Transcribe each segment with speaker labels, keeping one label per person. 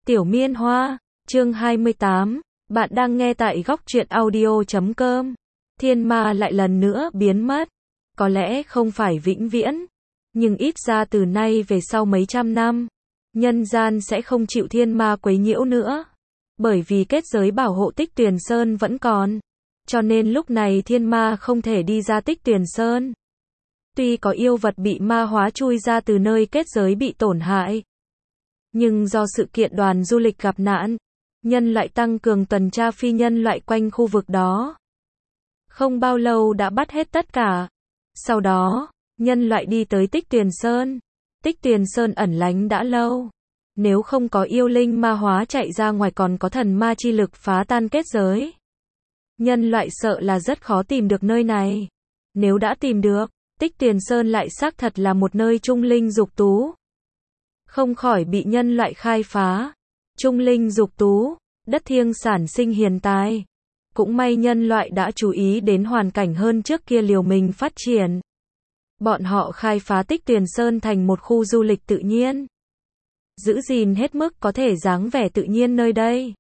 Speaker 1: Tiểu Miên Hoa, chương 28, bạn đang nghe tại góc truyện audio.com. Thiên ma lại lần nữa biến mất. Có lẽ không phải vĩnh viễn, nhưng ít ra từ nay về sau mấy trăm năm, nhân gian sẽ không chịu thiên ma quấy nhiễu nữa. Bởi vì kết giới bảo hộ Tích Tuyền Sơn vẫn còn, cho nên lúc này thiên ma không thể đi ra Tích Tuyền Sơn. Tuy có yêu vật bị ma hóa chui ra từ nơi kết giới bị tổn hại, nhưng do sự kiện đoàn du lịch gặp nạn, nhân loại tăng cường tuần tra phi nhân loại quanh khu vực đó. Không bao lâu đã bắt hết tất cả. Sau đó, nhân loại đi tới Tích Tuyền Sơn. Tích Tuyền Sơn ẩn lánh đã lâu. Nếu không có yêu linh ma hóa chạy ra ngoài còn có thần ma chi lực phá tan kết giới, nhân loại sợ là rất khó tìm được nơi này. Nếu đã tìm được, Tích Tuyền Sơn lại xác thật là một nơi trung linh dục tú, không khỏi bị nhân loại khai phá. Trung linh dục tú, đất thiêng sản sinh hiền tài. Cũng may nhân loại đã chú ý đến hoàn cảnh hơn trước kia liều mình phát triển. Bọn họ khai phá Tích Tuyền Sơn thành một khu du lịch tự nhiên, giữ gìn hết mức có thể dáng vẻ tự nhiên nơi đây.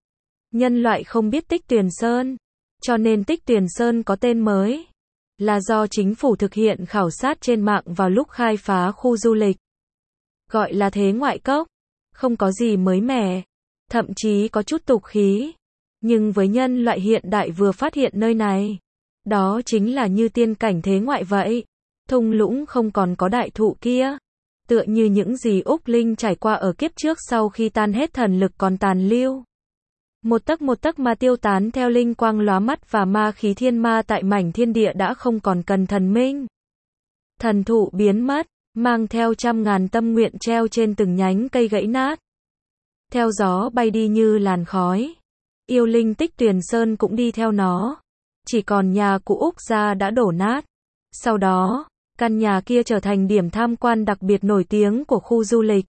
Speaker 1: Nhân loại không biết Tích Tuyền Sơn, cho nên Tích Tuyền Sơn có tên mới, là do chính phủ thực hiện khảo sát trên mạng vào lúc khai phá khu du lịch. Gọi là thế ngoại cốc, không có gì mới mẻ, thậm chí có chút tục khí. Nhưng với nhân loại hiện đại vừa phát hiện nơi này, đó chính là như tiên cảnh thế ngoại vậy. Thung lũng không còn có đại thụ kia, tựa như những gì Úc Linh trải qua ở kiếp trước sau khi tan hết thần lực còn tàn lưu. Một tấc mà tiêu tán theo linh quang lóa mắt và ma khí thiên ma tại mảnh thiên địa đã không còn cần thần minh. Thần thụ biến mất, mang theo trăm ngàn tâm nguyện treo trên từng nhánh cây gãy nát, theo gió bay đi như làn khói. Yêu linh Tích Tuyền Sơn cũng đi theo nó. Chỉ còn nhà cụ Úc gia đã đổ nát. Sau đó, căn nhà kia trở thành điểm tham quan đặc biệt nổi tiếng của khu du lịch.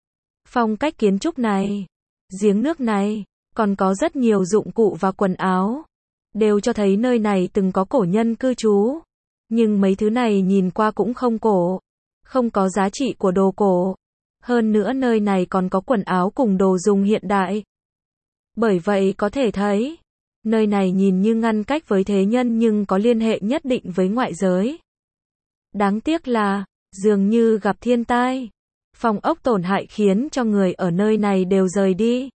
Speaker 1: Phong cách kiến trúc này, giếng nước này, còn có rất nhiều dụng cụ và quần áo, đều cho thấy nơi này từng có cổ nhân cư trú. Nhưng mấy thứ này nhìn qua cũng không cổ, không có giá trị của đồ cổ. Hơn nữa nơi này còn có quần áo cùng đồ dùng hiện đại. Bởi vậy có thể thấy, nơi này nhìn như ngăn cách với thế nhân nhưng có liên hệ nhất định với ngoại giới. Đáng tiếc là, dường như gặp thiên tai, phòng ốc tổn hại khiến cho người ở nơi này đều rời đi.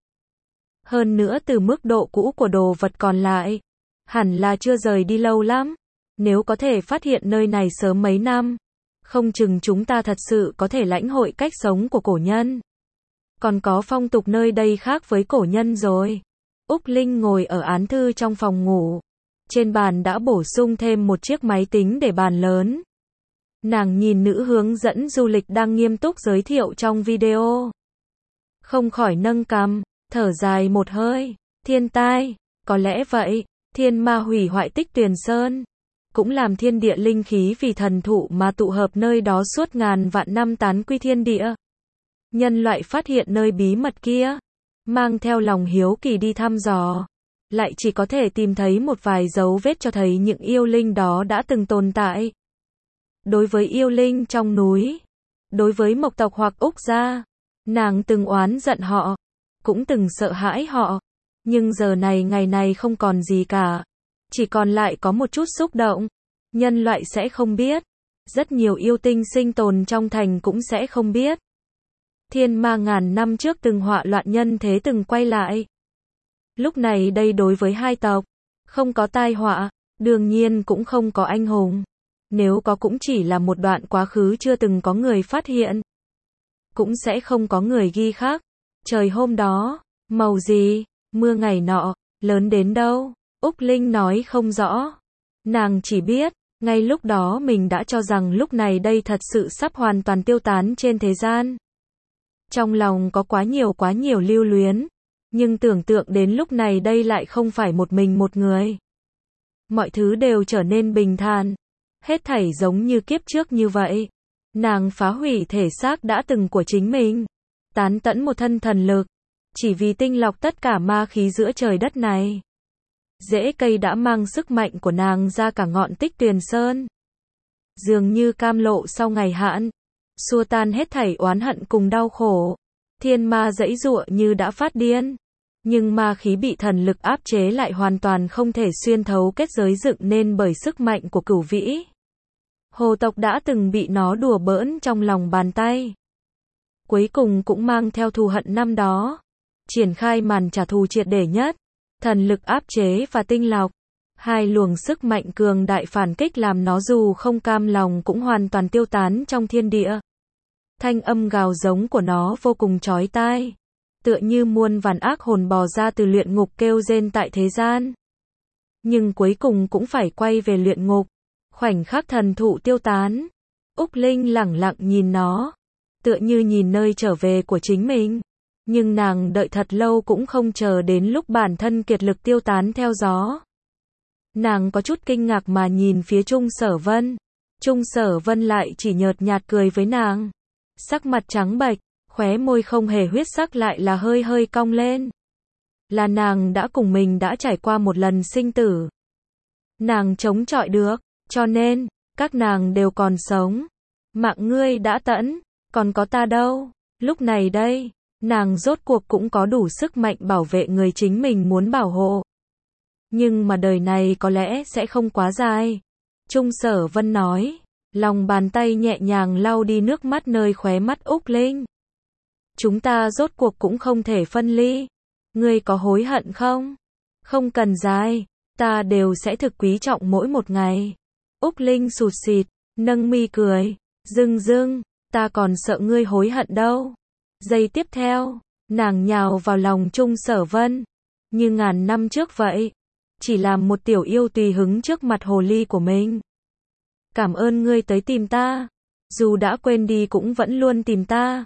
Speaker 1: Hơn nữa từ mức độ cũ của đồ vật còn lại, hẳn là chưa rời đi lâu lắm. Nếu có thể phát hiện nơi này sớm mấy năm, không chừng chúng ta thật sự có thể lãnh hội cách sống của cổ nhân. Còn có phong tục nơi đây khác với cổ nhân rồi. Úc Linh ngồi ở án thư trong phòng ngủ. Trên bàn đã bổ sung thêm một chiếc máy tính để bàn lớn. Nàng nhìn nữ hướng dẫn du lịch đang nghiêm túc giới thiệu trong video, không khỏi nâng cằm, thở dài một hơi. Thiên tai, có lẽ vậy. Thiên ma hủy hoại Tích Tuyền Sơn, cũng làm thiên địa linh khí vì thần thụ mà tụ hợp nơi đó suốt ngàn vạn năm tán quy thiên địa. Nhân loại phát hiện nơi bí mật kia, mang theo lòng hiếu kỳ đi thăm dò, lại chỉ có thể tìm thấy một vài dấu vết cho thấy những yêu linh đó đã từng tồn tại. Đối với yêu linh trong núi, đối với Mộc tộc hoặc Úc gia, nàng từng oán giận họ, cũng từng sợ hãi họ. Nhưng giờ này ngày này không còn gì cả, chỉ còn lại có một chút xúc động. Nhân loại sẽ không biết, rất nhiều yêu tinh sinh tồn trong thành cũng sẽ không biết. Thiên ma ngàn năm trước từng họa loạn nhân thế từng quay lại. Lúc này đây đối với hai tộc, không có tai họa, đương nhiên cũng không có anh hùng. Nếu có cũng chỉ là một đoạn quá khứ chưa từng có người phát hiện. Cũng sẽ không có người ghi khắc. Trời hôm đó, màu gì, mưa ngày nọ, lớn đến đâu, Úc Linh nói không rõ. Nàng chỉ biết, ngay lúc đó mình đã cho rằng lúc này đây thật sự sắp hoàn toàn tiêu tán trên thế gian. Trong lòng có quá nhiều lưu luyến, nhưng tưởng tượng đến lúc này đây lại không phải một mình một người. Mọi thứ đều trở nên bình thản, hết thảy giống như kiếp trước như vậy. Nàng phá hủy thể xác đã từng của chính mình, tán tẫn một thân thần lực, chỉ vì tinh lọc tất cả ma khí giữa trời đất này. Rễ cây đã mang sức mạnh của nàng ra cả ngọn Tích Tuyền Sơn. Dường như cam lộ sau ngày hạn, xua tan hết thảy oán hận cùng đau khổ. Thiên ma giãy giụa như đã phát điên. Nhưng ma khí bị thần lực áp chế lại hoàn toàn không thể xuyên thấu kết giới dựng nên bởi sức mạnh của cửu vĩ. Hồ tộc đã từng bị nó đùa bỡn trong lòng bàn tay. Cuối cùng cũng mang theo thù hận năm đó. Triển khai màn trả thù triệt để nhất. Thần lực áp chế và tinh lọc. Hai luồng sức mạnh cường đại phản kích làm nó dù không cam lòng cũng hoàn toàn tiêu tán trong thiên địa. Thanh âm gào giống của nó vô cùng chói tai. Tựa như muôn vàn ác hồn bò ra từ luyện ngục kêu rên tại thế gian. Nhưng cuối cùng cũng phải quay về luyện ngục. Khoảnh khắc thần thụ tiêu tán. Úc Linh lẳng lặng nhìn nó. Tựa như nhìn nơi trở về của chính mình. Nhưng nàng đợi thật lâu cũng không chờ đến lúc bản thân kiệt lực tiêu tán theo gió. Nàng có chút kinh ngạc mà nhìn phía Trung Sở Vân. Trung Sở Vân lại chỉ nhợt nhạt cười với nàng. Sắc mặt trắng bệch, khóe môi không hề huyết sắc lại là hơi hơi cong lên. Là nàng đã cùng mình đã trải qua một lần sinh tử. Nàng chống chọi được, cho nên, các nàng đều còn sống. Mạng ngươi đã tẫn, còn có ta đâu. Lúc này đây, nàng rốt cuộc cũng có đủ sức mạnh bảo vệ người chính mình muốn bảo hộ. Nhưng mà đời này có lẽ sẽ không quá dài. Trung Sở Vân nói, lòng bàn tay nhẹ nhàng lau đi nước mắt nơi khóe mắt Úc Linh. Chúng ta rốt cuộc cũng không thể phân ly. Ngươi có hối hận không? Không cần dài, ta đều sẽ thực quý trọng mỗi một ngày. Úc Linh sụt sịt, nâng mi cười, dưng, ta còn sợ ngươi hối hận đâu. Giây tiếp theo, nàng nhào vào lòng Trung Sở Vân, như ngàn năm trước vậy. Chỉ làm một tiểu yêu tùy hứng trước mặt hồ ly của mình. Cảm ơn ngươi tới tìm ta. Dù đã quên đi cũng vẫn luôn tìm ta.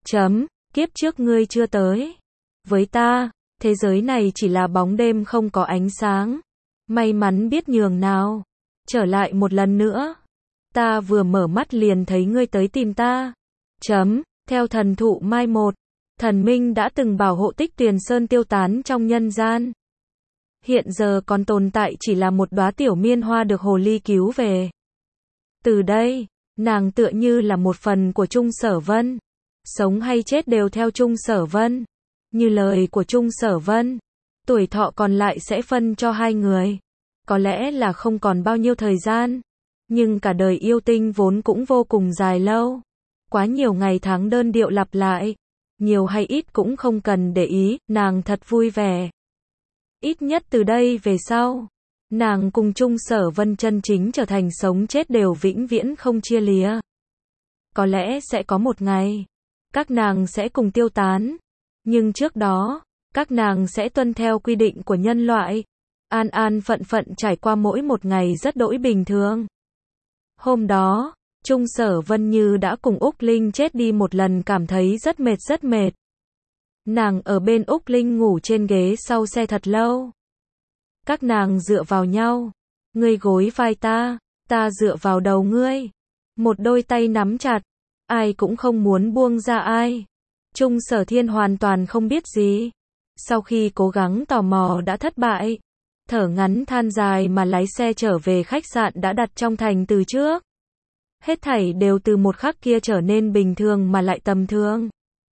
Speaker 1: Kiếp trước ngươi chưa tới. Với ta, thế giới này chỉ là bóng đêm không có ánh sáng. May mắn biết nhường nào. Trở lại một lần nữa. Ta vừa mở mắt liền thấy ngươi tới tìm ta. Theo thần thụ mai một, thần minh đã từng bảo hộ Tích Tuyền Sơn tiêu tán trong nhân gian. Hiện giờ còn tồn tại chỉ là một đóa tiểu miên hoa được hồ ly cứu về. Từ đây, nàng tựa như là một phần của Trung Sở Vân. Sống hay chết đều theo Trung Sở Vân. Như lời của Trung Sở Vân, tuổi thọ còn lại sẽ phân cho hai người. Có lẽ là không còn bao nhiêu thời gian. Nhưng cả đời yêu tinh vốn cũng vô cùng dài lâu. Quá nhiều ngày tháng đơn điệu lặp lại. Nhiều hay ít cũng không cần để ý, nàng thật vui vẻ. Ít nhất từ đây về sau, nàng cùng Trung Sở Vân chân chính trở thành sống chết đều vĩnh viễn không chia lìa. Có lẽ sẽ có một ngày, các nàng sẽ cùng tiêu tán. Nhưng trước đó, các nàng sẽ tuân theo quy định của nhân loại. An an phận phận trải qua mỗi một ngày rất đỗi bình thường. Hôm đó, Trung Sở Vân như đã cùng Úc Linh chết đi một lần cảm thấy rất mệt. Nàng ở bên Úc Linh ngủ trên ghế sau xe thật lâu. Các nàng dựa vào nhau. Ngươi gối vai ta dựa vào đầu ngươi. Một đôi tay nắm chặt. Ai cũng không muốn buông ra ai. Trung Sở Thiên hoàn toàn không biết gì. Sau khi cố gắng tò mò đã thất bại. Thở ngắn than dài mà lái xe trở về khách sạn đã đặt trong thành từ trước. Hết thảy đều từ một khắc kia trở nên bình thường mà lại tầm thường.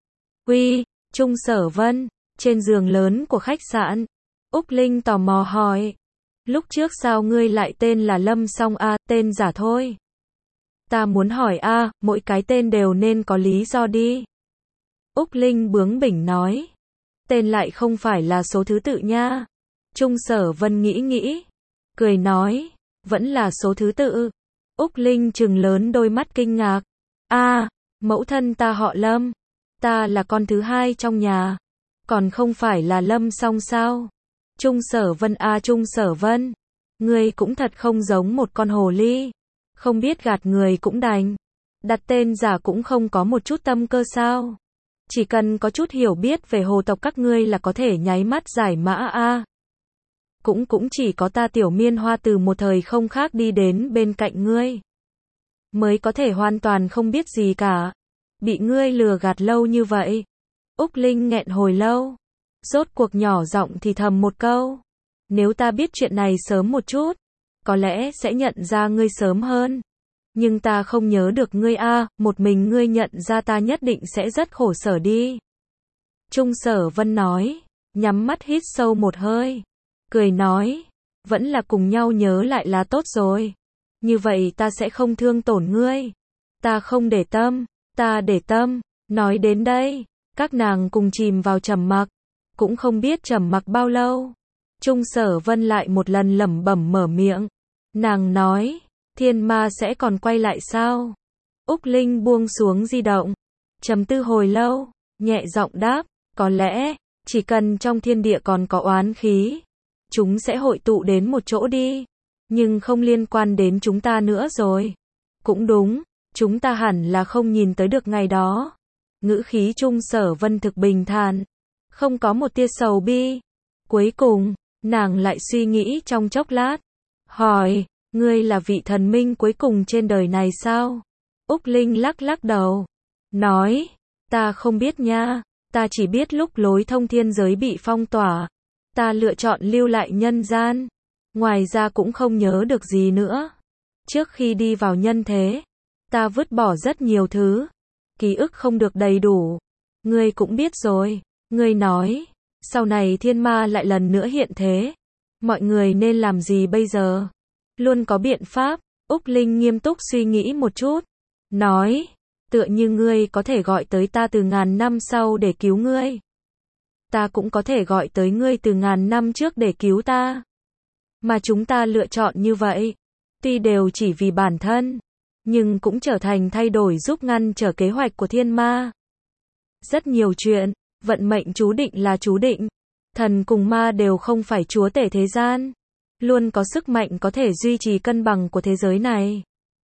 Speaker 1: Uy, Trung Sở Vân, trên giường lớn của khách sạn. Úc Linh tò mò hỏi. Lúc trước sao ngươi lại tên là Lâm Song a, tên giả thôi. Ta muốn hỏi a, mỗi cái tên đều nên có lý do đi. Úc Linh bướng bỉnh nói. Tên lại không phải là số thứ tự nha. Trung Sở Vân nghĩ. Cười nói. Vẫn là số thứ tự. Úc Linh trừng lớn đôi mắt kinh ngạc. Mẫu thân ta họ Lâm. Ta là con thứ hai trong nhà. Còn không phải là Lâm Song sao? Trung Sở Vân Trung Sở Vân. Ngươi cũng thật không giống một con hồ ly. Không biết gạt người cũng đành. Đặt tên giả cũng không có một chút tâm cơ sao? Chỉ cần có chút hiểu biết về hồ tộc các ngươi là có thể nháy mắt giải mã Cũng chỉ có ta Tiểu Miên Hoa từ một thời không khác đi đến bên cạnh ngươi. Mới có thể hoàn toàn không biết gì cả. Bị ngươi lừa gạt lâu như vậy. Úc Linh nghẹn hồi lâu. Rốt cuộc nhỏ giọng thì thầm một câu. Nếu ta biết chuyện này sớm một chút, có lẽ sẽ nhận ra ngươi sớm hơn. Nhưng ta không nhớ được ngươi một mình ngươi nhận ra ta nhất định sẽ rất khổ sở đi. Trung Sở Vân nói, nhắm mắt hít sâu một hơi, cười nói, vẫn là cùng nhau nhớ lại là tốt rồi. Như vậy ta sẽ không thương tổn ngươi. Ta không để tâm, ta để tâm. Nói đến đây, các nàng cùng chìm vào trầm mặc, cũng không biết trầm mặc bao lâu. Trung Sở Vân lại một lần lẩm bẩm mở miệng. Nàng nói, thiên ma sẽ còn quay lại sao? Úc Linh buông xuống di động, trầm tư hồi lâu, nhẹ giọng đáp, có lẽ, chỉ cần trong thiên địa còn có oán khí, chúng sẽ hội tụ đến một chỗ đi, nhưng không liên quan đến chúng ta nữa rồi. Cũng đúng, chúng ta hẳn là không nhìn tới được ngày đó. Ngữ khí Trung Sở Vân thực bình thản, không có một tia sầu bi. Cuối cùng, nàng lại suy nghĩ trong chốc lát, hỏi, ngươi là vị thần minh cuối cùng trên đời này sao? Úc Linh lắc lắc đầu, nói, ta không biết nha, ta chỉ biết lúc lối thông thiên giới bị phong tỏa, ta lựa chọn lưu lại nhân gian, ngoài ra cũng không nhớ được gì nữa. Trước khi đi vào nhân thế, ta vứt bỏ rất nhiều thứ, ký ức không được đầy đủ. Ngươi cũng biết rồi, ngươi nói, sau này thiên ma lại lần nữa hiện thế, mọi người nên làm gì bây giờ? Luôn có biện pháp. Úc Linh nghiêm túc suy nghĩ một chút, nói, tựa như ngươi có thể gọi tới ta từ ngàn năm sau để cứu ngươi, ta cũng có thể gọi tới ngươi từ ngàn năm trước để cứu ta. Mà chúng ta lựa chọn như vậy, tuy đều chỉ vì bản thân, nhưng cũng trở thành thay đổi giúp ngăn trở kế hoạch của thiên ma. Rất nhiều chuyện, vận mệnh chú định là chú định. Thần cùng ma đều không phải chúa tể thế gian, luôn có sức mạnh có thể duy trì cân bằng của thế giới này.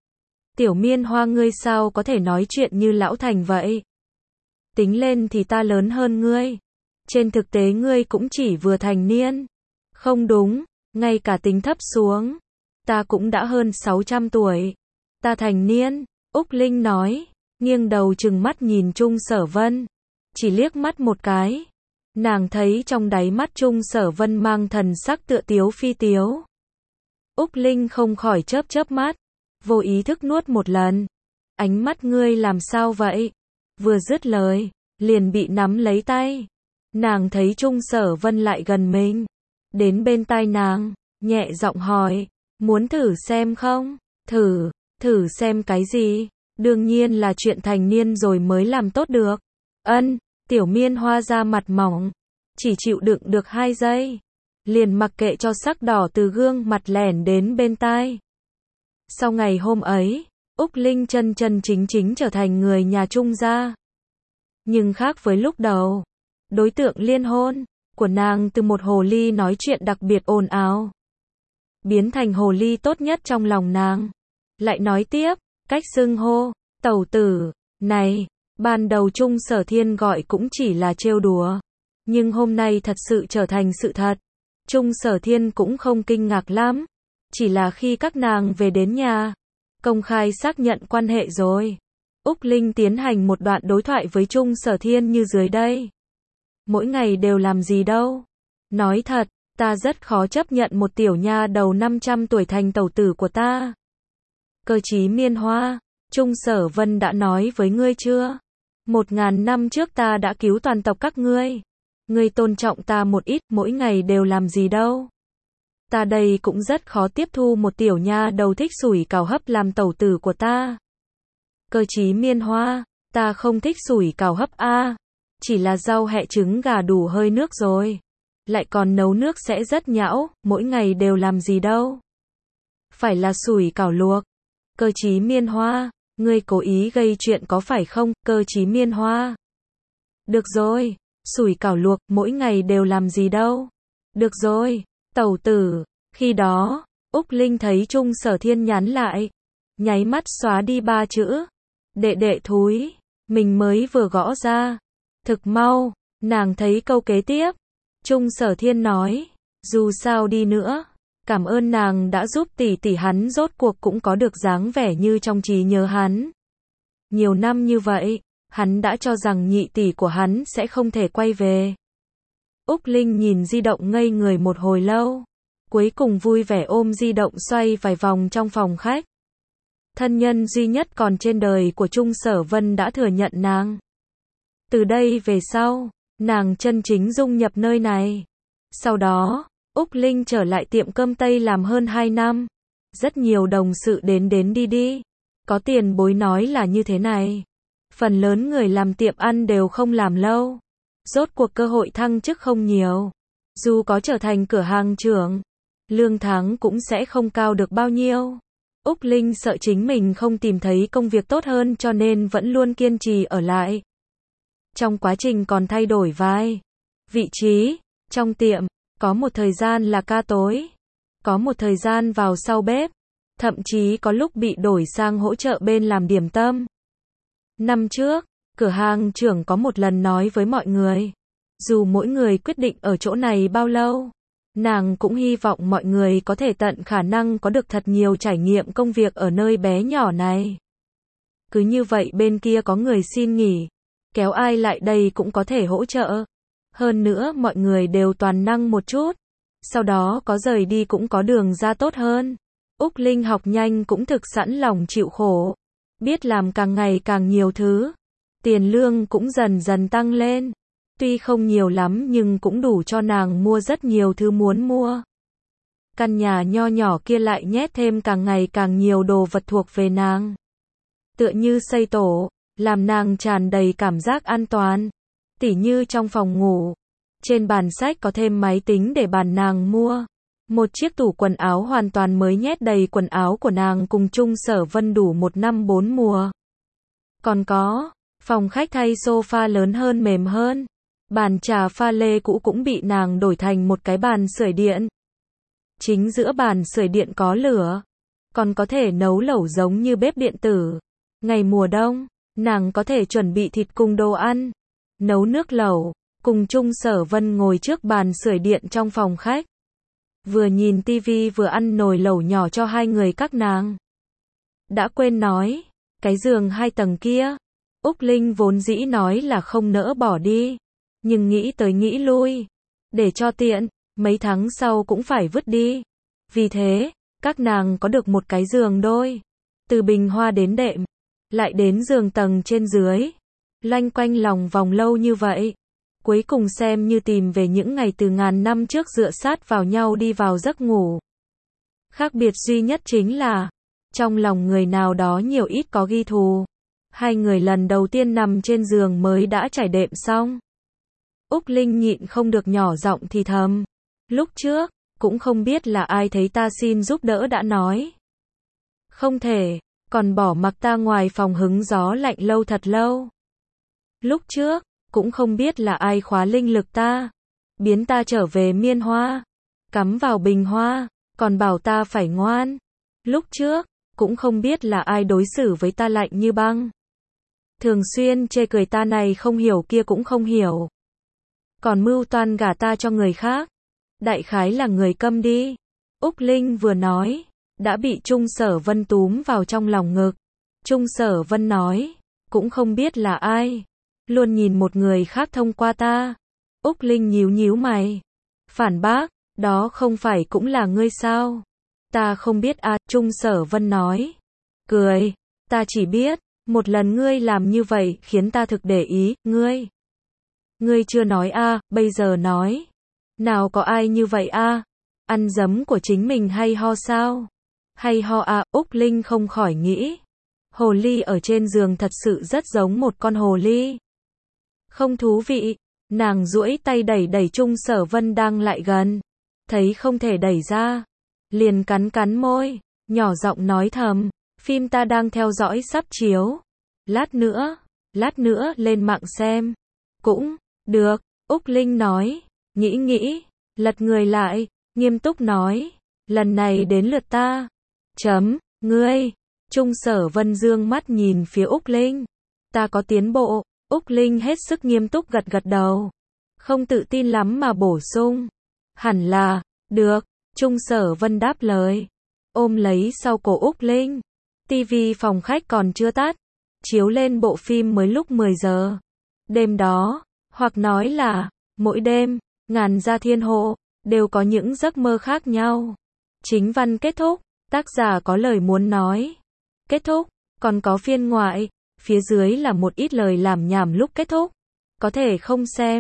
Speaker 1: Tiểu Miên Hoa, ngươi sao có thể nói chuyện như lão thành vậy? Tính lên thì ta lớn hơn ngươi. Trên thực tế ngươi cũng chỉ vừa thành niên. Không đúng, ngay cả tính thấp xuống, ta cũng đã hơn 600 tuổi. Ta thành niên, Úc Linh nói, nghiêng đầu trừng mắt nhìn Trung Sở Vân. Chỉ liếc mắt một cái, nàng thấy trong đáy mắt Trung Sở Vân mang thần sắc tựa tiếu phi tiếu. Úc Linh không khỏi chớp chớp mắt, vô ý thức nuốt một lần. Ánh mắt ngươi làm sao vậy? Vừa dứt lời, liền bị nắm lấy tay. Nàng thấy Trung Sở Vân lại gần mình, đến bên tai nàng, nhẹ giọng hỏi, muốn thử xem không? Thử xem cái gì? Đương nhiên là chuyện thành niên rồi mới làm tốt được. Ân, Tiểu Miên Hoa ra mặt mỏng, chỉ chịu đựng được 2 giây, liền mặc kệ cho sắc đỏ từ gương mặt lẻn đến bên tai. Sau ngày hôm ấy, Úc Linh chân chân chính chính trở thành người nhà Trung gia. Nhưng khác với lúc đầu, đối tượng liên hôn của nàng từ một hồ ly nói chuyện đặc biệt ồn ào, biến thành hồ ly tốt nhất trong lòng nàng. Lại nói tiếp, cách xưng hô, tẩu tử, này, ban đầu Trung Sở Thiên gọi cũng chỉ là trêu đùa, nhưng hôm nay thật sự trở thành sự thật. Trung Sở Thiên cũng không kinh ngạc lắm, chỉ là khi các nàng về đến nhà, công khai xác nhận quan hệ rồi. Úc Linh tiến hành một đoạn đối thoại với Trung Sở Thiên như dưới đây. Mỗi ngày đều làm gì đâu? Nói thật, ta rất khó chấp nhận một tiểu nha đầu 500 tuổi thành tẩu tử của ta. Cơ chí Miên Hoa, Trung Sở Vân đã nói với ngươi chưa? 1000 năm trước ta đã cứu toàn tộc các ngươi. Ngươi tôn trọng ta một ít, mỗi ngày đều làm gì đâu? Ta đây cũng rất khó tiếp thu một tiểu nha đầu thích sủi cảo hấp làm tẩu tử của ta. Cơ chí Miên Hoa, ta không thích sủi cảo hấp a, chỉ là rau hẹ trứng gà đủ hơi nước rồi. Lại còn nấu nước sẽ rất nhão, mỗi ngày đều làm gì đâu? Phải là sủi cảo luộc. Cơ chí Miên Hoa, ngươi cố ý gây chuyện có phải không? Cơ chí Miên Hoa. Được rồi, sủi cảo luộc, mỗi ngày đều làm gì đâu? Được rồi, tẩu tử. Khi đó, Úc Linh thấy Trung Sở Thiên nhắn lại, nháy mắt xóa đi 3 chữ. Đệ đệ thúi, mình mới vừa gõ ra. Thực mau, nàng thấy câu kế tiếp. Trung Sở Thiên nói, dù sao đi nữa, cảm ơn nàng đã giúp tỷ tỷ hắn rốt cuộc cũng có được dáng vẻ như trong trí nhớ hắn. Nhiều năm như vậy, hắn đã cho rằng nhị tỷ của hắn sẽ không thể quay về. Úc Linh nhìn di động ngây người một hồi lâu, cuối cùng vui vẻ ôm di động xoay vài vòng trong phòng khách. Thân nhân duy nhất còn trên đời của Trung Sở Vân đã thừa nhận nàng. Từ đây về sau, Nàng chân chính dung nhập nơi này. Sau đó, Úc Linh trở lại tiệm cơm Tây làm hơn 2 năm. Rất nhiều đồng sự đến đến đi đi. Có tiền bối nói là như thế này. Phần lớn người làm tiệm ăn đều không làm lâu. Rốt cuộc cơ hội thăng chức không nhiều. Dù có trở thành cửa hàng trưởng, lương tháng cũng sẽ không cao được bao nhiêu. Úc Linh sợ chính mình không tìm thấy công việc tốt hơn cho nên vẫn luôn kiên trì ở lại. Trong quá trình còn thay đổi vai, vị trí, trong tiệm, có một thời gian là ca tối, có một thời gian vào sau bếp, thậm chí có lúc bị đổi sang hỗ trợ bên làm điểm tâm. Năm trước, cửa hàng trưởng có một lần nói với mọi người, dù mỗi người quyết định ở chỗ này bao lâu, nàng cũng hy vọng mọi người có thể tận khả năng có được thật nhiều trải nghiệm công việc ở nơi bé nhỏ này. Cứ như vậy bên kia có người xin nghỉ, kéo ai lại đây cũng có thể hỗ trợ. Hơn nữa mọi người đều toàn năng một chút, sau đó có rời đi cũng có đường ra tốt hơn. Úc Linh học nhanh cũng thực sẵn lòng chịu khổ, biết làm càng ngày càng nhiều thứ, tiền lương cũng dần dần tăng lên. Tuy không nhiều lắm nhưng cũng đủ cho nàng mua rất nhiều thứ muốn mua. Căn nhà nho nhỏ kia lại nhét thêm càng ngày càng nhiều đồ vật thuộc về nàng. Tựa như xây tổ, làm nàng tràn đầy cảm giác an toàn. Tỉ như trong phòng ngủ, trên bàn sách có thêm máy tính để bàn nàng mua. Một chiếc tủ quần áo hoàn toàn mới nhét đầy quần áo của nàng cùng Trung Sở Vân đủ 1 năm 4 mùa. Còn có, phòng khách thay sofa lớn hơn mềm hơn. Bàn trà pha lê cũ cũng bị nàng đổi thành một cái bàn sưởi điện. Chính giữa bàn sưởi điện có lửa, còn có thể nấu lẩu giống như bếp điện tử. Ngày mùa đông, nàng có thể chuẩn bị thịt cùng đồ ăn, nấu nước lẩu, cùng Trung Sở Vân ngồi trước bàn sưởi điện trong phòng khách. Vừa nhìn tivi vừa ăn nồi lẩu nhỏ cho hai người các nàng. Đã quên nói, cái giường 2 tầng kia, Úc Linh vốn dĩ nói là không nỡ bỏ đi. Nhưng nghĩ tới nghĩ lui, để cho tiện, mấy tháng sau cũng phải vứt đi. Vì thế, các nàng có được một cái giường đôi. Từ bình hoa đến đệm, lại đến giường tầng trên dưới. Loanh quanh lòng vòng lâu như vậy. Cuối cùng xem như tìm về những ngày từ ngàn năm trước dựa sát vào nhau đi vào giấc ngủ. Khác biệt duy nhất chính là, trong lòng người nào đó nhiều ít có ghi thù. Hai người lần đầu tiên nằm trên giường mới đã trải đệm xong. Úc Linh nhịn không được nhỏ giọng thì thầm. Lúc trước, cũng không biết là ai thấy ta xin giúp đỡ đã nói. Không thể, còn bỏ mặc ta ngoài phòng hứng gió lạnh lâu thật lâu. Lúc trước, cũng không biết là ai khóa linh lực ta. Biến ta trở về miên hoa. Cắm vào bình hoa, còn bảo ta phải ngoan. Lúc trước, cũng không biết là ai đối xử với ta lạnh như băng. Thường xuyên chê cười ta này không hiểu kia cũng không hiểu. Còn mưu toan gả ta cho người khác. Đại khái là người câm đi. Úc Linh vừa nói, đã bị Trung Sở Vân túm vào trong lòng ngực. Trung Sở Vân nói, cũng không biết là ai. Luôn nhìn một người khác thông qua ta. Úc Linh nhíu nhíu mày. Phản bác, đó không phải cũng là ngươi sao? Ta không biết à, Trung Sở Vân nói. Cười, ta chỉ biết, một lần ngươi làm như vậy khiến ta thực để ý, ngươi. Ngươi chưa nói a, bây giờ nói. Nào có ai như vậy a? Ăn dấm của chính mình hay ho sao? Hay ho a, Úc Linh không khỏi nghĩ. Hồ ly ở trên giường thật sự rất giống một con hồ ly. Không thú vị, nàng duỗi tay đẩy đẩy Trung Sở Vân đang lại gần. Thấy không thể đẩy ra. Liền cắn cắn môi, nhỏ giọng nói thầm, phim ta đang theo dõi sắp chiếu. Lát nữa lên mạng xem. Cũng được, Úc Linh nói, nghĩ, lật người lại, nghiêm túc nói, lần này đến lượt ta. Ngươi, Trung Sở Vân dương mắt nhìn phía Úc Linh. Ta có tiến bộ, Úc Linh hết sức nghiêm túc gật gật đầu. Không tự tin lắm mà bổ sung. Hẳn là, được, Trung Sở Vân đáp lời. Ôm lấy sau cổ Úc Linh. Tivi phòng khách còn chưa tắt. Chiếu lên bộ phim mới lúc 10 giờ. Đêm đó, hoặc nói là, mỗi đêm, ngàn gia thiên hộ, đều có những giấc mơ khác nhau. Chính văn kết thúc, tác giả có lời muốn nói. Kết thúc, còn có phiên ngoại, phía dưới là một ít lời làm nhảm lúc kết thúc. Có thể không xem,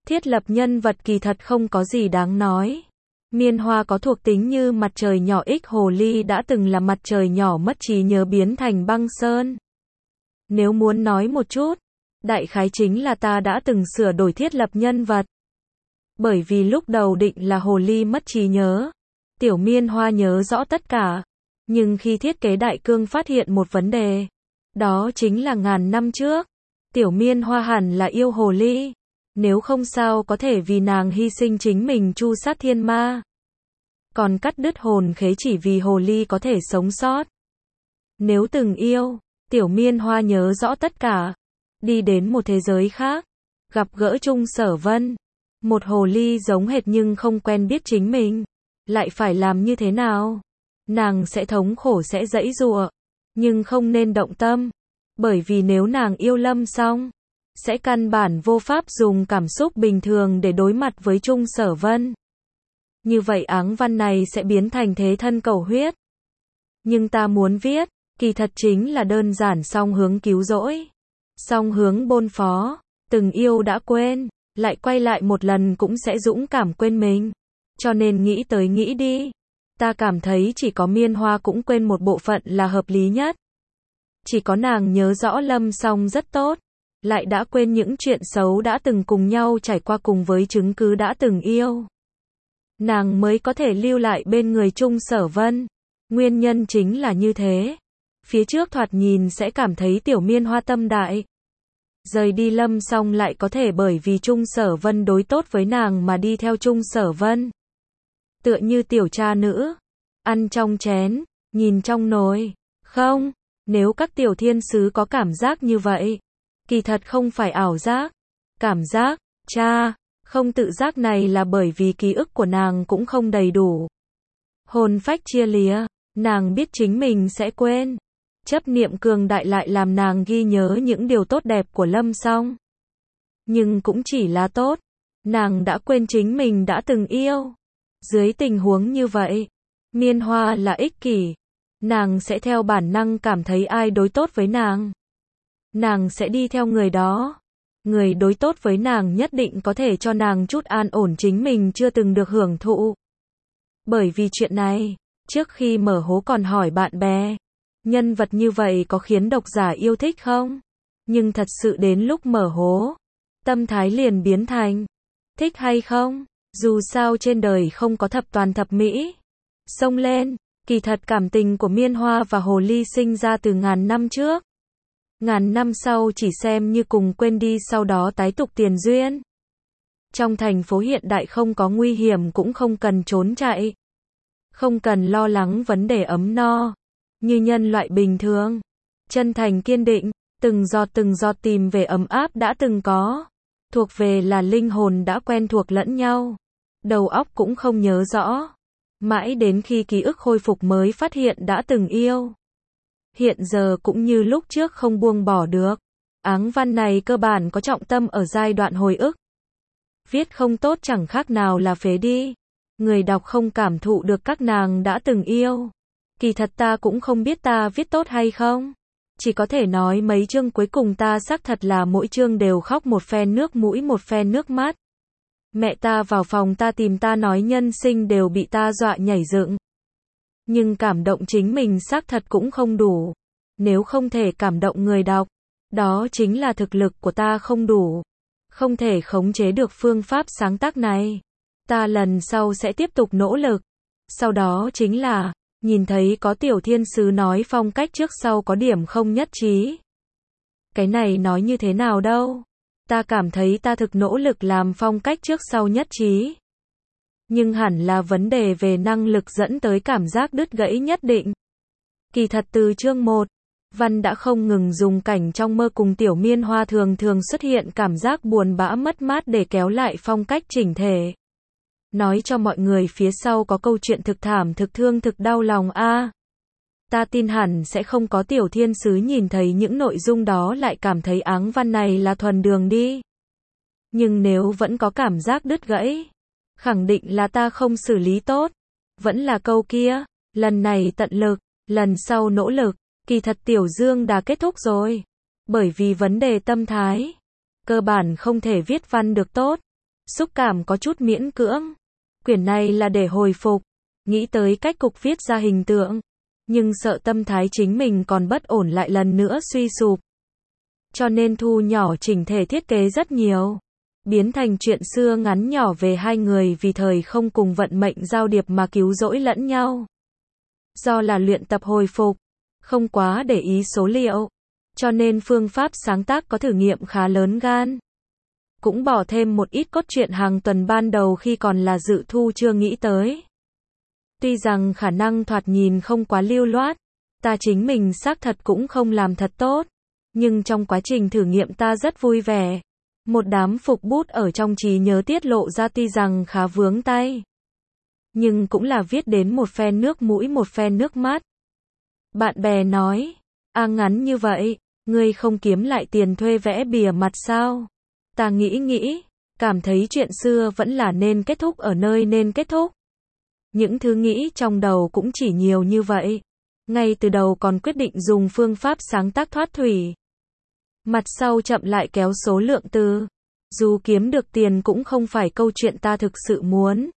Speaker 1: Thiết lập nhân vật kỳ thật không có gì đáng nói. Miên Hoa có thuộc tính như mặt trời nhỏ ích hồ ly đã từng là mặt trời nhỏ mất trí nhớ biến thành băng sơn. Nếu muốn nói một chút, đại khái chính là ta đã từng sửa đổi thiết lập nhân vật. Bởi vì lúc đầu định là hồ ly mất trí nhớ, tiểu Miên Hoa nhớ rõ tất cả. Nhưng khi thiết kế đại cương phát hiện một vấn đề, đó chính là ngàn năm trước, tiểu Miên Hoa hẳn là yêu hồ ly. Nếu không sao có thể vì nàng hy sinh chính mình tru sát thiên ma. Còn cắt đứt hồn khế chỉ vì hồ ly có thể sống sót. Nếu từng yêu, tiểu Miên Hoa nhớ rõ tất cả. Đi đến một thế giới khác, gặp gỡ Trung Sở Vân. Một hồ ly giống hệt nhưng không quen biết chính mình. Lại phải làm như thế nào? Nàng sẽ thống khổ sẽ giãy giụa. Nhưng không nên động tâm. Bởi vì nếu nàng yêu Lâm Song, sẽ căn bản vô pháp dùng cảm xúc bình thường để đối mặt với Trung Sở Vân. Như vậy áng văn này sẽ biến thành thế thân cầu huyết. Nhưng ta muốn viết, kỳ thật chính là đơn giản song hướng cứu rỗi. Song hướng bôn phó, từng yêu đã quên, lại quay lại một lần cũng sẽ dũng cảm quên mình. Cho nên nghĩ tới nghĩ đi. Ta cảm thấy chỉ có Miên Hoa cũng quên một bộ phận là hợp lý nhất. Chỉ có nàng nhớ rõ Lâm Song rất tốt. Lại đã quên những chuyện xấu đã từng cùng nhau trải qua cùng với chứng cứ đã từng yêu. Nàng mới có thể lưu lại bên người Trung Sở Vân. Nguyên nhân chính là như thế. Phía trước thoạt nhìn sẽ cảm thấy tiểu Miên Hoa tâm đại. Rời đi Lâm Song lại có thể bởi vì Trung Sở Vân đối tốt với nàng mà đi theo Trung Sở Vân. Tựa như tiểu cha nữ. Ăn trong chén, nhìn trong nồi. Không, nếu các tiểu thiên sứ có cảm giác như vậy. Kỳ thật không phải ảo giác. Cảm giác, không tự giác này là bởi vì ký ức của nàng cũng không đầy đủ. Hồn phách chia lìa, nàng biết chính mình sẽ quên. Chấp niệm cường đại lại làm nàng ghi nhớ những điều tốt đẹp của Lâm Song. Nhưng cũng chỉ là tốt. Nàng đã quên chính mình đã từng yêu. Dưới tình huống như vậy, Miên Hoa là ích kỷ. Nàng sẽ theo bản năng cảm thấy ai đối tốt với nàng. Nàng sẽ đi theo người đó. Người đối tốt với nàng nhất định có thể cho nàng chút an ổn chính mình chưa từng được hưởng thụ. Bởi vì chuyện này, trước khi mở hố còn hỏi bạn bè, nhân vật như vậy có khiến độc giả yêu thích không? Nhưng thật sự đến lúc mở hố, tâm thái liền biến thành, thích hay không? Dù sao trên đời không có thập toàn thập mỹ. Xông lên, kỳ thật cảm tình của Miên Hoa và hồ ly sinh ra từ ngàn năm trước. Ngàn năm sau chỉ xem như cùng quên đi sau đó tái tục tiền duyên. Trong thành phố hiện đại không có nguy hiểm cũng không cần trốn chạy. Không cần lo lắng vấn đề ấm no. Như nhân loại bình thường. Chân thành kiên định, từng giọt tìm về ấm áp đã từng có. Thuộc về là linh hồn đã quen thuộc lẫn nhau. Đầu óc cũng không nhớ rõ. Mãi đến khi ký ức khôi phục mới phát hiện đã từng yêu. Hiện giờ cũng như lúc trước không buông bỏ được. Áng văn này cơ bản có trọng tâm ở giai đoạn hồi ức. Viết không tốt chẳng khác nào là phế đi. Người đọc không cảm thụ được các nàng đã từng yêu. Kỳ thật ta cũng không biết ta viết tốt hay không. Chỉ có thể nói mấy chương cuối cùng ta xác thật là mỗi chương đều khóc một phen nước mũi một phen nước mắt. Mẹ ta vào phòng ta tìm ta nói nhân sinh đều bị ta dọa nhảy dựng. Nhưng cảm động chính mình xác thật cũng không đủ. Nếu không thể cảm động người đọc, đó chính là thực lực của ta không đủ. Không thể khống chế được phương pháp sáng tác này. Ta lần sau sẽ tiếp tục nỗ lực. Sau đó chính là, nhìn thấy có tiểu thiên sứ nói phong cách trước sau có điểm không nhất trí. Cái này nói như thế nào đâu. Ta cảm thấy ta thực nỗ lực làm phong cách trước sau nhất trí. Nhưng hẳn là vấn đề về năng lực dẫn tới cảm giác đứt gãy nhất định. Kỳ thật từ chương 1, Văn đã không ngừng dùng cảnh trong mơ cùng tiểu Miên Hoa thường xuất hiện cảm giác buồn bã mất mát để kéo lại phong cách chỉnh thể. Nói cho mọi người phía sau có câu chuyện thực thảm thực thương thực đau lòng a. Ta tin hẳn sẽ không có tiểu thiên sứ nhìn thấy những nội dung đó lại cảm thấy áng văn này là thuần đường đi. Nhưng nếu vẫn có cảm giác đứt gãy, khẳng định là ta không xử lý tốt. Vẫn là câu kia, lần này tận lực, lần sau nỗ lực. Kỳ thật tiểu dương đã kết thúc rồi. Bởi vì vấn đề tâm thái, cơ bản không thể viết văn được tốt. Xúc cảm có chút miễn cưỡng. Quyển này là để hồi phục, nghĩ tới cách cục viết ra hình tượng, nhưng sợ tâm thái chính mình còn bất ổn lại lần nữa suy sụp. Cho nên thu nhỏ chỉnh thể thiết kế rất nhiều, biến thành chuyện xưa ngắn nhỏ về hai người vì thời không cùng vận mệnh giao điệp mà cứu rỗi lẫn nhau. Do là luyện tập hồi phục, không quá để ý số liệu, cho nên phương pháp sáng tác có thử nghiệm khá lớn gan. Cũng bỏ thêm một ít cốt truyện hàng tuần ban đầu khi còn là dự thu chưa nghĩ tới. Tuy rằng khả năng thoạt nhìn không quá lưu loát, ta chính mình xác thật cũng không làm thật tốt, nhưng trong quá trình thử nghiệm ta rất vui vẻ. Một đám phục bút ở trong trí nhớ tiết lộ ra tuy rằng khá vướng tay, nhưng cũng là viết đến một phen nước mũi một phen nước mắt. Bạn bè nói, ngắn như vậy, ngươi không kiếm lại tiền thuê vẽ bìa mặt sao? Ta nghĩ, cảm thấy chuyện xưa vẫn là nên kết thúc ở nơi nên kết thúc. Những thứ nghĩ trong đầu cũng chỉ nhiều như vậy. Ngay từ đầu còn quyết định dùng phương pháp sáng tác thoát thủy. Mặt sau chậm lại kéo số lượng từ. Dù kiếm được tiền cũng không phải câu chuyện ta thực sự muốn.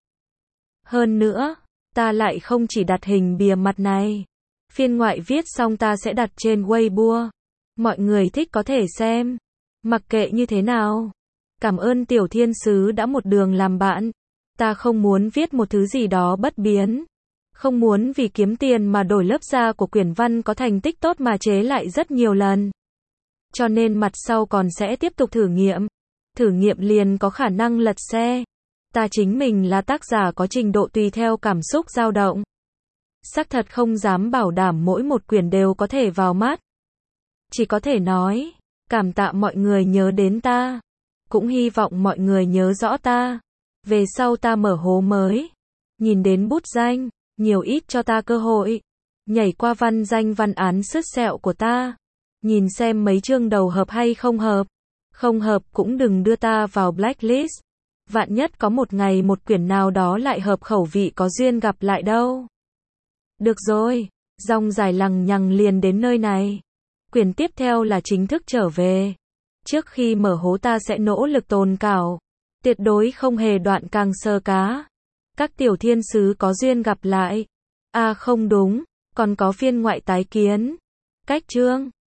Speaker 1: Hơn nữa, ta lại không chỉ đặt hình bìa mặt này. Phiên ngoại viết xong ta sẽ đặt trên Weibo. Mọi người thích có thể xem. Mặc kệ như thế nào. Cảm ơn Tiểu Thiên Sứ đã một đường làm bạn. Ta không muốn viết một thứ gì đó bất biến. Không muốn vì kiếm tiền mà đổi lớp da của quyển văn có thành tích tốt mà chế lại rất nhiều lần. Cho nên mặt sau còn sẽ tiếp tục thử nghiệm. Thử nghiệm liền có khả năng lật xe. Ta chính mình là tác giả có trình độ tùy theo cảm xúc dao động. Xác thật không dám bảo đảm mỗi một quyển đều có thể vào mắt. Chỉ có thể nói, cảm tạ mọi người nhớ đến ta. Cũng hy vọng mọi người nhớ rõ ta. Về sau ta mở hố mới. Nhìn đến bút danh, nhiều ít cho ta cơ hội. Nhảy qua văn danh văn án sứt sẹo của ta. Nhìn xem mấy chương đầu hợp hay không hợp. Không hợp cũng đừng đưa ta vào blacklist. Vạn nhất có một ngày một quyển nào đó lại hợp khẩu vị có duyên gặp lại đâu. Được rồi, dòng dài lằng nhằng liền đến nơi này. Quyển tiếp theo là chính thức trở về. Trước khi mở hố ta sẽ nỗ lực tồn cảo. Tuyệt đối không hề đoạn càng sơ cá. Các tiểu thiên sứ có duyên gặp lại. Không đúng, còn có phiên ngoại tái kiến. Cách chương